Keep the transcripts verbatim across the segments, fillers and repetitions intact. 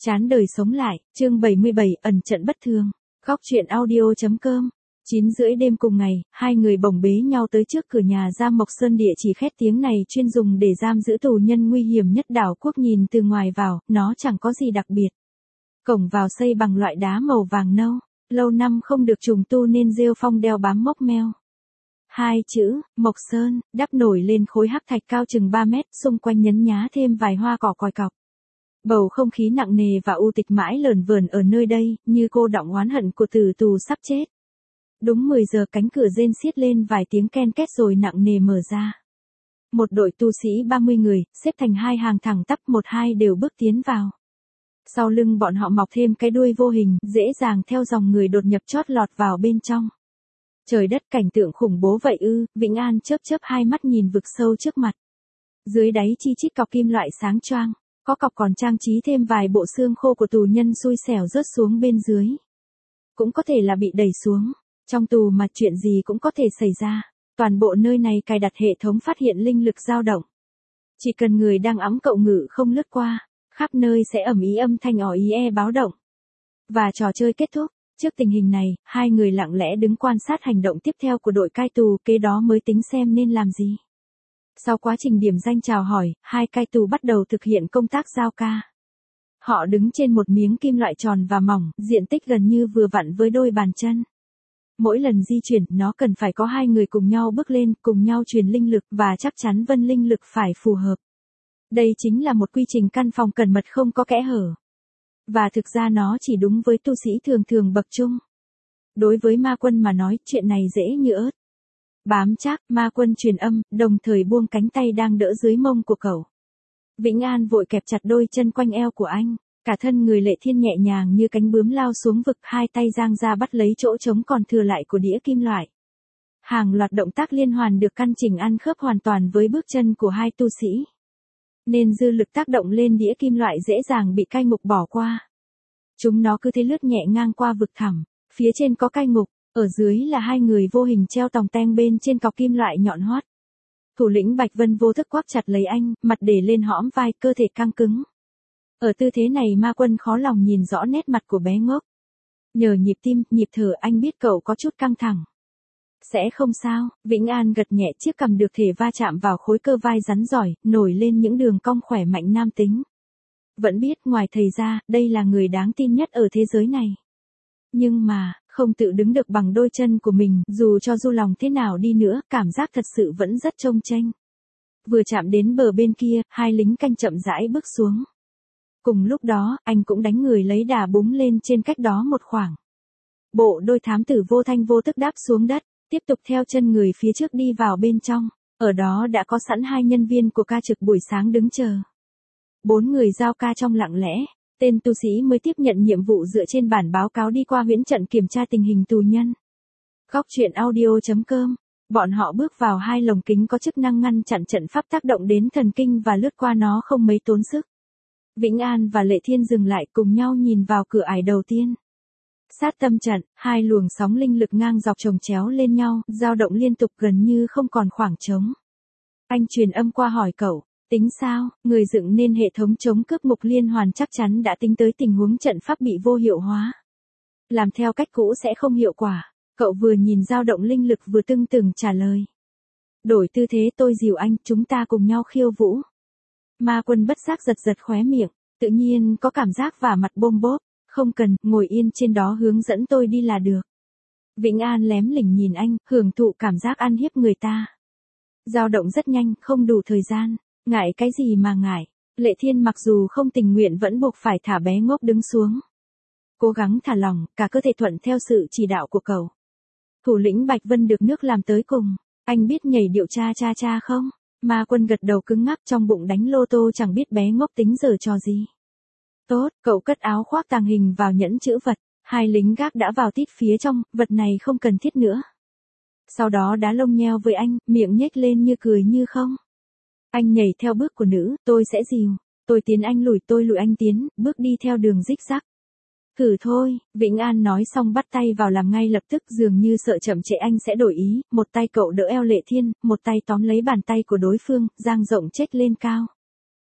Chán đời sống lại, chương bảy mươi bảy, ẩn trận bất thường. Góc truyện audio chấm com. chín rưỡi đêm cùng ngày, hai người bồng bế nhau tới trước cửa nhà giam Mộc Sơn, địa chỉ khét tiếng này chuyên dùng để giam giữ tù nhân nguy hiểm nhất đảo quốc. Nhìn từ ngoài vào, nó chẳng có gì đặc biệt. Cổng vào xây bằng loại đá màu vàng nâu, lâu năm không được trùng tu nên rêu phong đeo bám mốc meo. Hai chữ, Mộc Sơn, đắp nổi lên khối hắc thạch cao chừng ba mét, xung quanh nhấn nhá thêm vài hoa cỏ còi cọc. Bầu không khí nặng nề và u tịch mãi lởn vởn ở nơi đây, như cô đọng oán hận của tử tù sắp chết. Đúng mười giờ cánh cửa rên xiết lên vài tiếng ken két rồi nặng nề mở ra. Một đội tu sĩ ba mươi người, xếp thành hai hàng thẳng tắp, một hai đều bước tiến vào. Sau lưng bọn họ mọc thêm cái đuôi vô hình, dễ dàng theo dòng người đột nhập chót lọt vào bên trong. Trời đất, cảnh tượng khủng bố vậy ư? Vĩnh An chớp chớp hai mắt nhìn vực sâu trước mặt. Dưới đáy chi chít cọc kim loại sáng choang. Có cọc còn trang trí thêm vài bộ xương khô của tù nhân xui xẻo rớt xuống bên dưới. Cũng có thể là bị đẩy xuống. Trong tù mà chuyện gì cũng có thể xảy ra. Toàn bộ nơi này cài đặt hệ thống phát hiện linh lực dao động. Chỉ cần người đang ẵm cậu ngự không lướt qua, khắp nơi sẽ ầm ĩ âm thanh ỏ ý e báo động. Và trò chơi kết thúc. Trước tình hình này, hai người lặng lẽ đứng quan sát hành động tiếp theo của đội cai tù, kế đó mới tính xem nên làm gì. Sau quá trình điểm danh chào hỏi, hai cai tù bắt đầu thực hiện công tác giao ca. Họ đứng trên một miếng kim loại tròn và mỏng, diện tích gần như vừa vặn với đôi bàn chân. Mỗi lần di chuyển, nó cần phải có hai người cùng nhau bước lên, cùng nhau truyền linh lực và chắc chắn vân linh lực phải phù hợp. Đây chính là một quy trình căn phòng cẩn mật không có kẽ hở. Và thực ra nó chỉ đúng với tu sĩ thường thường bậc trung. Đối với ma quân mà nói, chuyện này dễ như ớt. Bám chắc, ma quân truyền âm, đồng thời buông cánh tay đang đỡ dưới mông của cậu. Vĩnh An vội kẹp chặt đôi chân quanh eo của anh, cả thân người Lệ Thiên nhẹ nhàng như cánh bướm lao xuống vực, hai tay giang ra bắt lấy chỗ trống còn thừa lại của đĩa kim loại. Hàng loạt động tác liên hoàn được căn chỉnh ăn khớp hoàn toàn với bước chân của hai tu sĩ. Nên dư lực tác động lên đĩa kim loại dễ dàng bị cai ngục bỏ qua. Chúng nó cứ thế lướt nhẹ ngang qua vực thẳm, phía trên có cai ngục. Ở dưới là hai người vô hình treo tòng teng bên trên cọc kim loại nhọn hoắt. Thủ lĩnh Bạch Vân vô thức quắp chặt lấy anh, mặt để lên hõm vai, cơ thể căng cứng. Ở tư thế này ma quân khó lòng nhìn rõ nét mặt của bé ngốc. Nhờ nhịp tim, nhịp thở anh biết cậu có chút căng thẳng. Sẽ không sao, Vĩnh An gật nhẹ, chiếc cằm được thể va chạm vào khối cơ vai rắn giỏi, nổi lên những đường cong khỏe mạnh nam tính. Vẫn biết ngoài thầy ra, đây là người đáng tin nhất ở thế giới này. Nhưng mà, không tự đứng được bằng đôi chân của mình, dù cho du lòng thế nào đi nữa, cảm giác thật sự vẫn rất trông chênh. Vừa chạm đến bờ bên kia, hai lính canh chậm rãi bước xuống. Cùng lúc đó, anh cũng đánh người lấy đà búng lên trên cách đó một khoảng. Bộ đôi thám tử vô thanh vô tức đáp xuống đất, tiếp tục theo chân người phía trước đi vào bên trong. Ở đó đã có sẵn hai nhân viên của ca trực buổi sáng đứng chờ. Bốn người giao ca trong lặng lẽ. Tên tu sĩ mới tiếp nhận nhiệm vụ dựa trên bản báo cáo đi qua huyễn trận kiểm tra tình hình tù nhân. Góc truyện audio chấm com. Bọn họ bước vào hai lồng kính có chức năng ngăn chặn trận pháp tác động đến thần kinh và lướt qua nó không mấy tốn sức. Vĩnh An và Lệ Thiên dừng lại cùng nhau nhìn vào cửa ải đầu tiên. Sát tâm trận, hai luồng sóng linh lực ngang dọc chồng chéo lên nhau, dao động liên tục gần như không còn khoảng trống. Anh truyền âm qua hỏi cậu. Tính sao, người dựng nên hệ thống chống cướp mục liên hoàn chắc chắn đã tính tới tình huống trận pháp bị vô hiệu hóa. Làm theo cách cũ sẽ không hiệu quả. Cậu vừa nhìn dao động linh lực vừa tưng tửng trả lời. Đổi tư thế tôi dìu anh, chúng ta cùng nhau khiêu vũ. Ma quân bất giác giật giật khóe miệng, tự nhiên có cảm giác vả mặt bôm bốp. Không cần, ngồi yên trên đó hướng dẫn tôi đi là được. Vĩnh An lém lỉnh nhìn anh, hưởng thụ cảm giác ăn hiếp người ta. Dao động rất nhanh, không đủ thời gian. Ngại cái gì mà ngại, Lệ Thiên mặc dù không tình nguyện vẫn buộc phải thả bé ngốc đứng xuống. Cố gắng thả lỏng, cả cơ thể thuận theo sự chỉ đạo của cậu. Thủ lĩnh Bạch Vân được nước làm tới cùng, anh biết nhảy điệu cha cha cha không? Ma quân gật đầu cứng ngắc, trong bụng đánh lô tô chẳng biết bé ngốc tính giờ trò gì. Tốt, cậu cất áo khoác tàng hình vào nhẫn chữ vật, hai lính gác đã vào tít phía trong, vật này không cần thiết nữa. Sau đó đá lông nheo với anh, miệng nhếch lên như cười như không. Anh nhảy theo bước của nữ, tôi sẽ dìu, tôi tiến anh lùi, tôi lùi anh tiến, bước đi theo đường rích rắc. Thử thôi, Vĩnh An nói xong bắt tay vào làm ngay lập tức, dường như sợ chậm trễ anh sẽ đổi ý, một tay cậu đỡ eo Lệ Thiên, một tay tóm lấy bàn tay của đối phương, dang rộng chếch lên cao.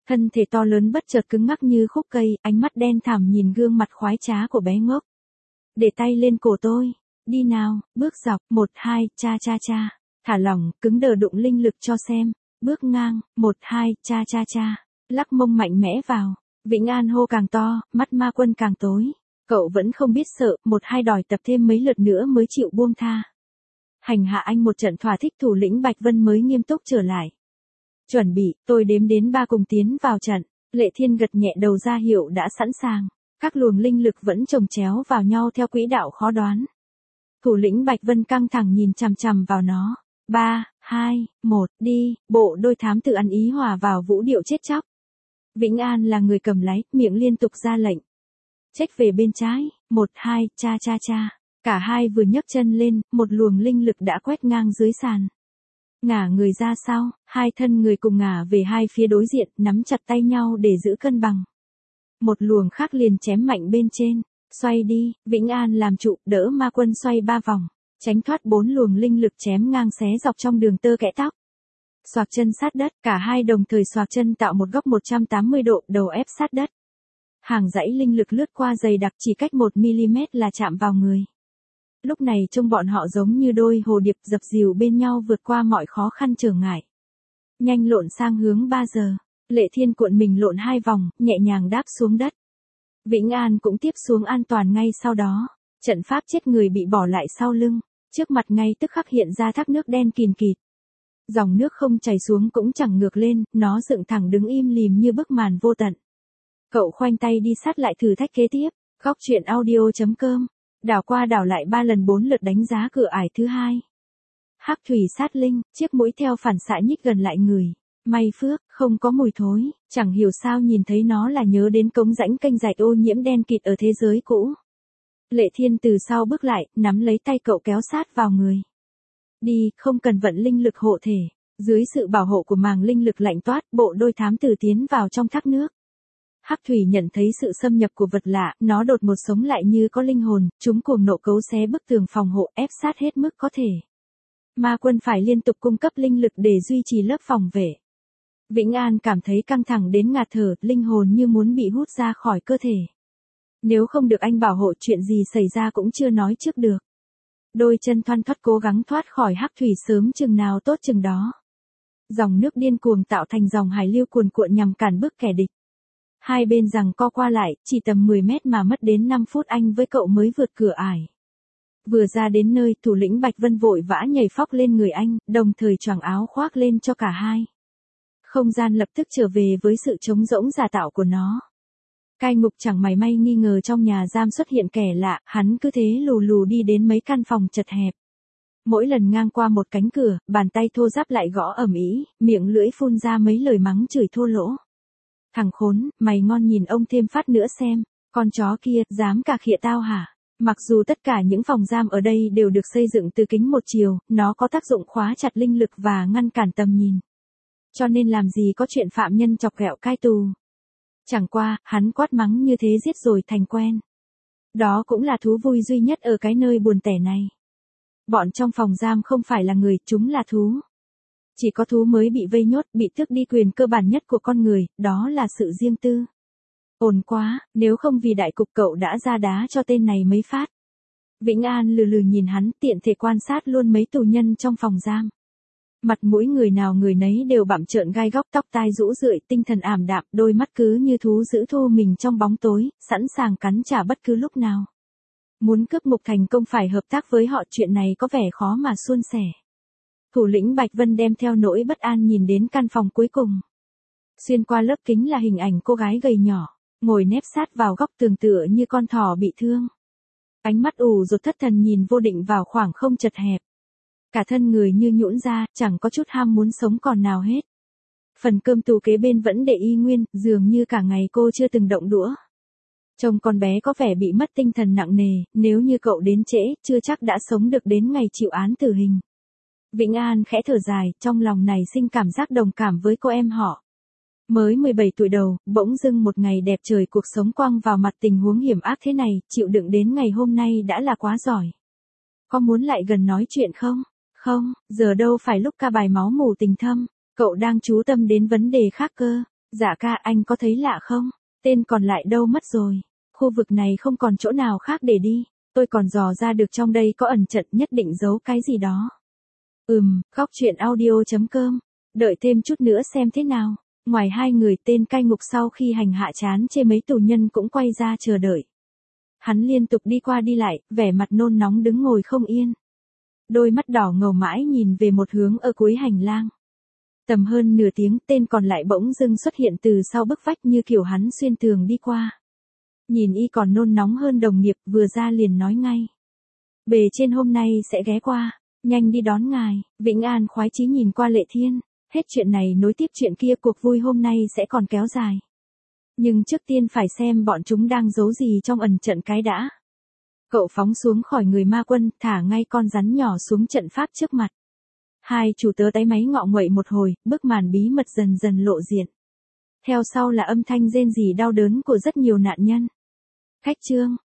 Thân thể to lớn bất chợt cứng ngắc như khúc cây, ánh mắt đen thẳm nhìn gương mặt khoái trá của bé ngốc. Để tay lên cổ tôi. Đi nào, bước dọc, một hai, cha cha cha. Thả lỏng, cứng đờ đụng linh lực cho xem. Bước ngang, một hai, cha cha cha. Lắc mông mạnh mẽ vào. Vĩnh An hô càng to, mắt ma quân càng tối. Cậu vẫn không biết sợ, một hai đòi tập thêm mấy lượt nữa mới chịu buông tha. Hành hạ anh một trận thỏa thích, thủ lĩnh Bạch Vân mới nghiêm túc trở lại. Chuẩn bị, tôi đếm đến ba cùng tiến vào trận. Lệ Thiên gật nhẹ đầu ra hiệu đã sẵn sàng. Các luồng linh lực vẫn chồng chéo vào nhau theo quỹ đạo khó đoán. Thủ lĩnh Bạch Vân căng thẳng nhìn chằm chằm vào nó. Ba, hai, một, đi, bộ đôi thám tử ăn ý hòa vào vũ điệu chết chóc. Vĩnh An là người cầm lái, miệng liên tục ra lệnh. Check về bên trái, một hai, cha cha cha. Cả hai vừa nhấc chân lên, một luồng linh lực đã quét ngang dưới sàn. Ngả người ra sau, hai thân người cùng ngả về hai phía đối diện, nắm chặt tay nhau để giữ cân bằng. Một luồng khác liền chém mạnh bên trên. Xoay đi, Vĩnh An làm trụ, đỡ ma quân xoay ba vòng. Tránh thoát bốn luồng linh lực chém ngang xé dọc trong đường tơ kẽ tóc. Xoạc chân sát đất, cả hai đồng thời xoạc chân tạo một góc một trăm tám mươi độ, đầu ép sát đất. Hàng dãy linh lực lướt qua dày đặc chỉ cách một mi-li-mét là chạm vào người. Lúc này trông bọn họ giống như đôi hồ điệp dập dìu bên nhau vượt qua mọi khó khăn trở ngại. Nhanh lộn sang hướng ba giờ, Lệ Thiên cuộn mình lộn hai vòng, nhẹ nhàng đáp xuống đất. Vĩnh An cũng tiếp xuống an toàn ngay sau đó. Trận pháp chết người bị bỏ lại sau lưng, trước mặt ngay tức khắc hiện ra thác nước đen kìn kịt. Dòng nước không chảy xuống cũng chẳng ngược lên, nó dựng thẳng đứng im lìm như bức màn vô tận. Cậu khoanh tay đi sát lại thử thách kế tiếp. Góc truyện audio chấm com. Đảo qua đảo lại ba lần bốn lượt đánh giá cửa ải thứ hai. Hắc thủy sát linh, chiếc mũi theo phản xạ nhích gần lại người. May phước, không có mùi thối, chẳng hiểu sao nhìn thấy nó là nhớ đến cống rãnh kênh rạch ô nhiễm đen kịt ở thế giới cũ. Lệ Thiên từ sau bước lại, nắm lấy tay cậu kéo sát vào người. Đi, không cần vận linh lực hộ thể. Dưới sự bảo hộ của màng linh lực lạnh toát, bộ đôi thám tử tiến vào trong thác nước. Hắc thủy nhận thấy sự xâm nhập của vật lạ, nó đột một sống lại như có linh hồn, chúng cuồng nộ cấu xé bức tường phòng hộ ép sát hết mức có thể. Ma quân phải liên tục cung cấp linh lực để duy trì lớp phòng vệ. Vĩnh An cảm thấy căng thẳng đến ngạt thở, linh hồn như muốn bị hút ra khỏi cơ thể. Nếu không được anh bảo hộ chuyện gì xảy ra cũng chưa nói trước được. Đôi chân thoăn thoắt cố gắng thoát khỏi hắc thủy sớm chừng nào tốt chừng đó. Dòng nước điên cuồng tạo thành dòng hải lưu cuồn cuộn nhằm cản bước kẻ địch. Hai bên giằng co qua lại, chỉ tầm mười mét mà mất đến năm phút anh với cậu mới vượt cửa ải. Vừa ra đến nơi, thủ lĩnh Bạch Vân vội vã nhảy phóc lên người anh, đồng thời choàng áo khoác lên cho cả hai. Không gian lập tức trở về với sự trống rỗng giả tạo của nó. Cai ngục chẳng mảy may nghi ngờ trong nhà giam xuất hiện kẻ lạ, hắn cứ thế lù lù đi đến mấy căn phòng chật hẹp. Mỗi lần ngang qua một cánh cửa, bàn tay thô ráp lại gõ ầm ĩ, miệng lưỡi phun ra mấy lời mắng chửi thô lỗ. Thằng khốn, mày ngon nhìn ông thêm phát nữa xem, con chó kia, dám cà khịa tao hả? Mặc dù tất cả những phòng giam ở đây đều được xây dựng từ kính một chiều, nó có tác dụng khóa chặt linh lực và ngăn cản tầm nhìn. Cho nên làm gì có chuyện phạm nhân chọc ghẹo cai tù. Chẳng qua, hắn quát mắng như thế giết rồi thành quen. Đó cũng là thú vui duy nhất ở cái nơi buồn tẻ này. Bọn trong phòng giam không phải là người, chúng là thú. Chỉ có thú mới bị vây nhốt, bị tước đi quyền cơ bản nhất của con người, đó là sự riêng tư. Ổn quá, nếu không vì đại cục cậu đã ra đá cho tên này mấy phát. Vĩnh An lừ lừ nhìn hắn, tiện thể quan sát luôn mấy tù nhân trong phòng giam. Mặt mũi người nào người nấy đều bặm trợn gai góc, tóc tai rũ rượi, tinh thần ảm đạm, đôi mắt cứ như thú giữ thu mình trong bóng tối, sẵn sàng cắn trả bất cứ lúc nào. Muốn cướp ngục thành công phải hợp tác với họ, chuyện này có vẻ khó mà suôn sẻ. Thủ lĩnh Bạch Vân đem theo nỗi bất an nhìn đến căn phòng cuối cùng. Xuyên qua lớp kính là hình ảnh cô gái gầy nhỏ, ngồi nép sát vào góc tường tựa như con thỏ bị thương. Ánh mắt ù rột thất thần nhìn vô định vào khoảng không chật hẹp. Cả thân người như nhũn ra, chẳng có chút ham muốn sống còn nào hết. Phần cơm tù kế bên vẫn để y nguyên, dường như cả ngày cô chưa từng động đũa. Trông con bé có vẻ bị mất tinh thần nặng nề, nếu như cậu đến trễ, chưa chắc đã sống được đến ngày chịu án tử hình. Vĩnh An khẽ thở dài, trong lòng này sinh cảm giác đồng cảm với cô em họ. Mới mười bảy tuổi đầu, bỗng dưng một ngày đẹp trời cuộc sống quăng vào mặt tình huống hiểm ác thế này, chịu đựng đến ngày hôm nay đã là quá giỏi. Có muốn lại gần nói chuyện không? Không, giờ đâu phải lúc ca bài máu mù tình thâm, cậu đang chú tâm đến vấn đề khác cơ. Dạ ca, anh có thấy lạ không? Tên còn lại đâu mất rồi? Khu vực này không còn chỗ nào khác để đi. Tôi còn dò ra được trong đây có ẩn trận, nhất định giấu cái gì đó. Ừm, góc chuyện audio chấm com. Đợi thêm chút nữa xem thế nào. Ngoài hai người, tên cai ngục sau khi hành hạ chán chê mấy tù nhân cũng quay ra chờ đợi. Hắn liên tục đi qua đi lại, vẻ mặt nôn nóng đứng ngồi không yên. Đôi mắt đỏ ngầu mãi nhìn về một hướng ở cuối hành lang. Tầm hơn nửa tiếng, tên còn lại bỗng dưng xuất hiện từ sau bức vách như kiểu hắn xuyên tường đi qua. Nhìn y còn nôn nóng hơn đồng nghiệp, vừa ra liền nói ngay. Bề trên hôm nay sẽ ghé qua, nhanh đi đón ngài. Vĩnh An khoái chí nhìn qua Lệ Thiên. Hết chuyện này nối tiếp chuyện kia, cuộc vui hôm nay sẽ còn kéo dài. Nhưng trước tiên phải xem bọn chúng đang giấu gì trong ẩn trận cái đã. Cậu phóng xuống khỏi người ma quân, thả ngay con rắn nhỏ xuống trận pháp trước mặt. Hai chủ tớ táy máy ngọ nguậy một hồi, bức màn bí mật dần dần lộ diện. Theo sau là âm thanh rên rỉ đau đớn của rất nhiều nạn nhân. Khách trương,